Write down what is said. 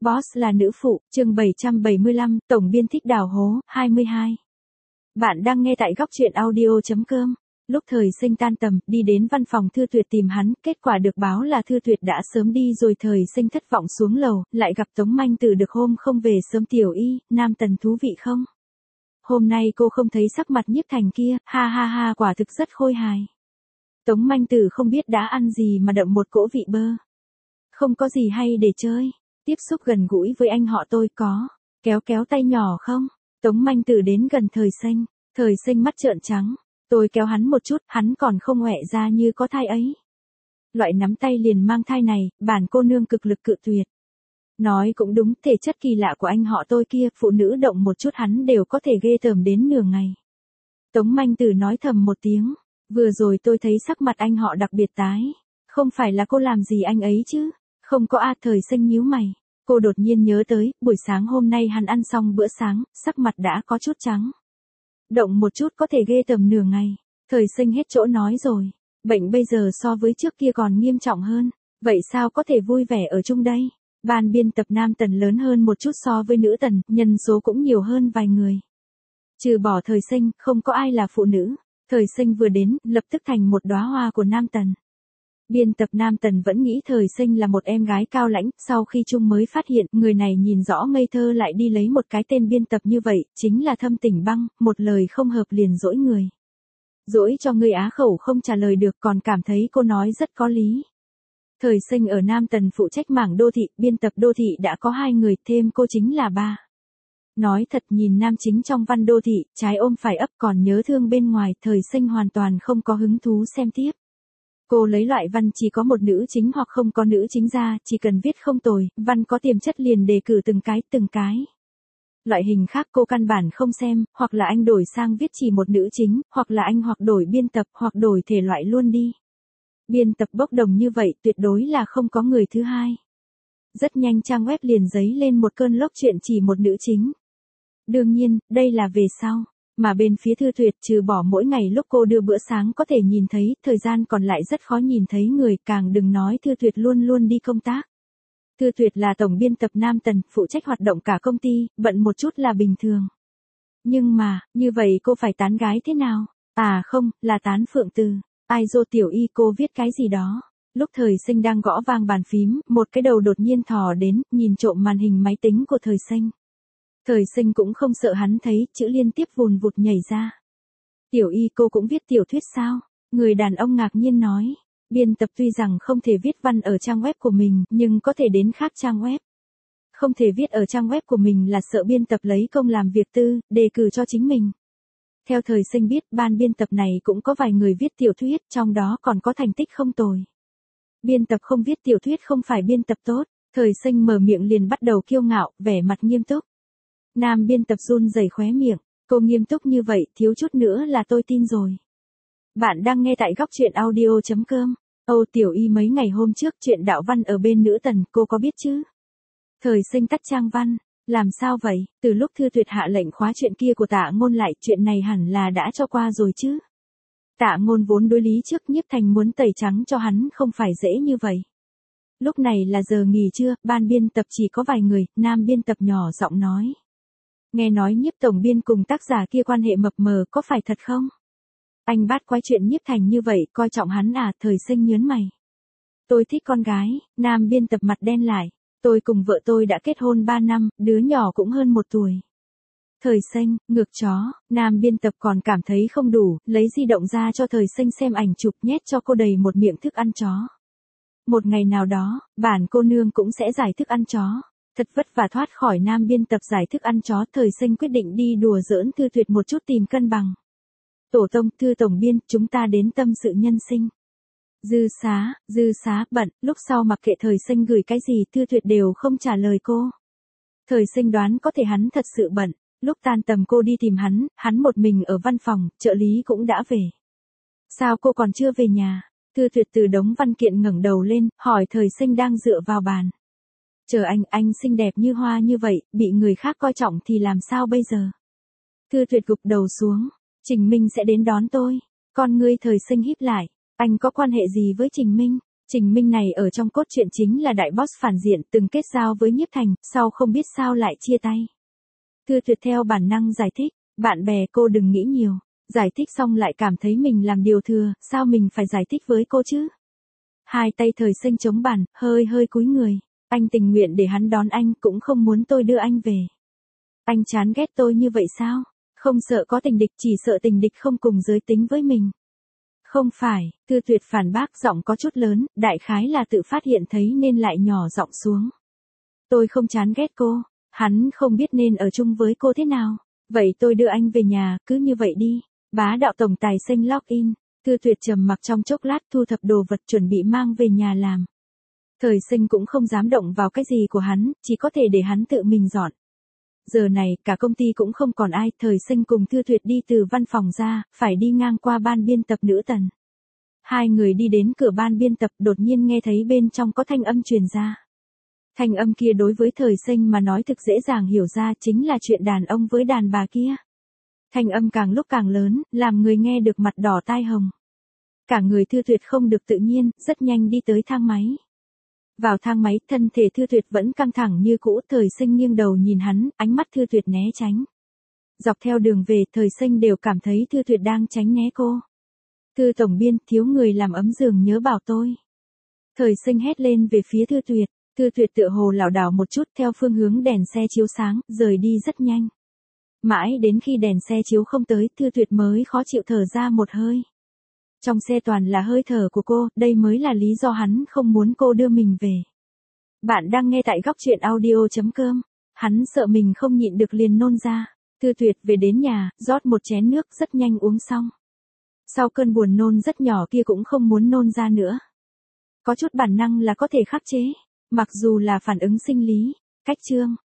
Boss là nữ phụ, chương 775, tổng biên thích đào hố, 22. Bạn đang nghe tại góc truyện audio.com. Lúc Thời Sinh tan tầm, đi đến văn phòng Thư Tuyệt tìm hắn, kết quả được báo là Thư Tuyệt đã sớm đi rồi. Thời Sinh thất vọng xuống lầu, lại gặp Tống Manh Tử được hôm không về sớm. Tiểu Y, Nam Tần thú vị không? Hôm nay cô không thấy sắc mặt Nhiếp Thành kia, ha ha ha, quả thực rất khôi hài. Tống Manh Tử không biết đã ăn gì mà đậm một cỗ vị bơ. Không có gì hay để chơi. Tiếp xúc gần gũi với anh họ tôi có. Kéo kéo tay nhỏ không? Tống Manh Tử đến gần Thời Sinh. Thời Sinh mắt trợn trắng. Tôi kéo hắn một chút, hắn còn không ngoẹ ra như có thai ấy. Loại nắm tay liền mang thai này, bản cô nương cực lực cự tuyệt. Nói cũng đúng, thể chất kỳ lạ của anh họ tôi kia, phụ nữ động một chút hắn đều có thể ghê tởm đến nửa ngày. Tống Manh Tử nói thầm một tiếng. Vừa rồi tôi thấy sắc mặt anh họ đặc biệt tái. Không phải là cô làm gì anh ấy chứ? Không có a. Thời Sinh nhíu mày. Cô đột nhiên nhớ tới, buổi sáng hôm nay hắn ăn xong bữa sáng, sắc mặt đã có chút trắng. Động một chút có thể ghê tởm nửa ngày. Thời Sinh hết chỗ nói rồi. Bệnh bây giờ so với trước kia còn nghiêm trọng hơn. Vậy sao có thể vui vẻ ở chung đây? Ban biên tập Nam Tần lớn hơn một chút so với nữ tần, nhân số cũng nhiều hơn vài người. Trừ bỏ Thời Sinh, không có ai là phụ nữ. Thời Sinh vừa đến, lập tức thành một đóa hoa của Nam Tần. Biên tập Nam Tần vẫn nghĩ Thời Sinh là một em gái cao lãnh, sau khi chung mới phát hiện người này nhìn rõ ngây thơ lại đi lấy một cái tên biên tập như vậy, chính là Thâm Tỉnh Băng, một lời không hợp liền dỗi người. Dỗi cho người á khẩu không trả lời được, còn cảm thấy cô nói rất có lý. Thời Sinh ở Nam Tần phụ trách mảng đô thị, biên tập đô thị đã có 2 người, thêm cô chính là 3. Nói thật, nhìn nam chính trong văn đô thị, trái ôm phải ấp, còn nhớ thương bên ngoài, Thời Sinh hoàn toàn không có hứng thú xem tiếp. Cô lấy loại văn chỉ có một nữ chính hoặc không có nữ chính ra, chỉ cần viết không tồi, văn có tiềm chất liền đề cử từng cái. Loại hình khác cô căn bản không xem, hoặc là anh đổi sang viết chỉ một nữ chính, hoặc là anh hoặc đổi biên tập, hoặc đổi thể loại luôn đi. Biên tập bốc đồng như vậy tuyệt đối là không có người thứ hai. Rất nhanh trang web liền dấy lên một cơn lốc chuyện chỉ một nữ chính. Đương nhiên, đây là về sau. Mà bên phía Thư Tuyệt, trừ bỏ mỗi ngày lúc cô đưa bữa sáng có thể nhìn thấy, thời gian còn lại rất khó nhìn thấy người, càng đừng nói Thư Tuyệt luôn luôn đi công tác. Thư Tuyệt là tổng biên tập Nam Tần, phụ trách hoạt động cả công ty, bận một chút là bình thường. Nhưng mà, như vậy cô phải tán gái thế nào? À không, là tán Phượng Từ. Ai dô Tiểu Y, cô viết cái gì đó. Lúc Thời Sinh đang gõ vang bàn phím, một cái đầu đột nhiên thò đến, nhìn trộm màn hình máy tính của Thời Sinh. Thời Sinh cũng không sợ hắn thấy, chữ liên tiếp vùn vụt nhảy ra. Tiểu Y, cô cũng viết tiểu thuyết sao? Người đàn ông ngạc nhiên nói. Biên tập tuy rằng không thể viết văn ở trang web của mình, nhưng có thể đến khác trang web. Không thể viết ở trang web của mình là sợ biên tập lấy công làm việc tư, đề cử cho chính mình. Theo Thời Sinh biết, ban biên tập này cũng có vài người viết tiểu thuyết, trong đó còn có thành tích không tồi. Biên tập không viết tiểu thuyết không phải biên tập tốt. Thời Sinh mở miệng liền bắt đầu kiêu ngạo, vẻ mặt nghiêm túc. Nam biên tập run rẩy khóe miệng, cô nghiêm túc như vậy, thiếu chút nữa là tôi tin rồi. Bạn đang nghe tại góc truyện audio.com. Âu Tiểu Y, mấy ngày hôm trước chuyện đạo văn ở bên nữ tần, cô có biết chứ? Thời Sinh tắt trang văn, làm sao vậy? Từ lúc Thư Tuyệt hạ lệnh khóa chuyện kia của Tạ Ngôn lại, chuyện này hẳn là đã cho qua rồi chứ? Tạ Ngôn vốn đối lý trước, Nhiếp Thành muốn tẩy trắng cho hắn không phải dễ như vậy. Lúc này là giờ nghỉ trưa, ban biên tập chỉ có vài người, nam biên tập nhỏ giọng nói. Nghe nói Nhiếp tổng biên cùng tác giả kia quan hệ mập mờ, có phải thật không? Anh bắt quái chuyện Nhiếp Thành như vậy, coi trọng hắn à? Thời Sinh nhớn mày. Tôi thích con gái. Nam biên tập mặt đen lại. Tôi cùng vợ tôi đã kết hôn 3 năm, đứa nhỏ cũng hơn 1 tuổi. Thời Sinh, ngược chó. Nam biên tập còn cảm thấy không đủ, lấy di động ra cho Thời Sinh xem ảnh chụp, nhét cho cô đầy một miệng thức ăn chó. Một ngày nào đó, bản cô nương cũng sẽ giải thức ăn chó. Thật vất vả thoát khỏi nam biên tập giải thức ăn chó, Thời Sinh quyết định đi đùa giỡn Thư Tuyệt một chút tìm cân bằng. Tổ tông, Thư tổng biên, chúng ta đến tâm sự nhân sinh. Dư xá, bận, lúc sau mặc kệ Thời Sinh gửi cái gì, Thư Tuyệt đều không trả lời cô. Thời Sinh đoán có thể hắn thật sự bận, lúc tan tầm cô đi tìm hắn một mình ở văn phòng, trợ lý cũng đã về. Sao cô còn chưa về nhà? Thư Tuyệt từ đống văn kiện ngẩng đầu lên, hỏi Thời Sinh đang dựa vào bàn. Chờ anh xinh đẹp như hoa như vậy, bị người khác coi trọng thì làm sao bây giờ? Thư Tuyệt gục đầu xuống. Trình Minh sẽ đến đón tôi. Con ngươi Thời Sinh híp lại. Anh có quan hệ gì với Trình Minh? Trình Minh này ở trong cốt truyện chính là đại boss phản diện từng kết giao với Nhiếp Thành, sau không biết sao lại chia tay. Thư Tuyệt theo bản năng giải thích, bạn bè cô đừng nghĩ nhiều, giải thích xong lại cảm thấy mình làm điều thừa, sao mình phải giải thích với cô chứ? Hai tay Thời Sinh chống bàn, hơi hơi cúi người, anh tình nguyện để hắn đón anh cũng không muốn tôi đưa anh về. Anh chán ghét tôi như vậy sao? Không sợ có tình địch, chỉ sợ tình địch không cùng giới tính với mình. Không phải, Thư Tuyệt phản bác giọng có chút lớn, đại khái là tự phát hiện thấy nên lại nhỏ giọng xuống. Tôi không chán ghét cô, hắn không biết nên ở chung với cô thế nào. Vậy tôi đưa anh về nhà, cứ như vậy đi. Bá đạo tổng tài Sinh login. Thư Tuyệt trầm mặc trong chốc lát thu thập đồ vật chuẩn bị mang về nhà làm. Thời Sinh cũng không dám động vào cái gì của hắn, chỉ có thể để hắn tự mình dọn. Giờ này, cả công ty cũng không còn ai, Thời Sinh cùng Thư Tuyệt đi từ văn phòng ra, phải đi ngang qua ban biên tập Nữ Tần. Hai người đi đến cửa ban biên tập đột nhiên nghe thấy bên trong có thanh âm truyền ra. Thanh âm kia đối với Thời Sinh mà nói thực dễ dàng hiểu ra chính là chuyện đàn ông với đàn bà kia. Thanh âm càng lúc càng lớn, làm người nghe được mặt đỏ tai hồng. Cả người Thư Tuyệt không được tự nhiên, rất nhanh đi tới thang máy. Vào thang máy, thân thể Thư Tuyệt vẫn căng thẳng như cũ, Thời Sinh nghiêng đầu nhìn hắn, ánh mắt Thư Tuyệt né tránh. Dọc theo đường về, Thời Sinh đều cảm thấy Thư Tuyệt đang tránh né cô. Thư tổng biên, thiếu người làm ấm giường nhớ bảo tôi. Thời Sinh hét lên về phía Thư Tuyệt. Thư Tuyệt tựa hồ lảo đảo một chút theo phương hướng đèn xe chiếu sáng, rời đi rất nhanh. Mãi đến khi đèn xe chiếu không tới, Thư Tuyệt mới khó chịu thở ra một hơi. Trong xe toàn là hơi thở của cô, đây mới là lý do hắn không muốn cô đưa mình về. Bạn đang nghe tại góc truyện audio.com. Hắn sợ mình không nhịn được liền nôn ra. Thư Tuyệt về đến nhà, rót một chén nước rất nhanh uống xong. Sau cơn buồn nôn rất nhỏ kia cũng không muốn nôn ra nữa. Có chút bản năng là có thể khắc chế, mặc dù là phản ứng sinh lý. Cách chương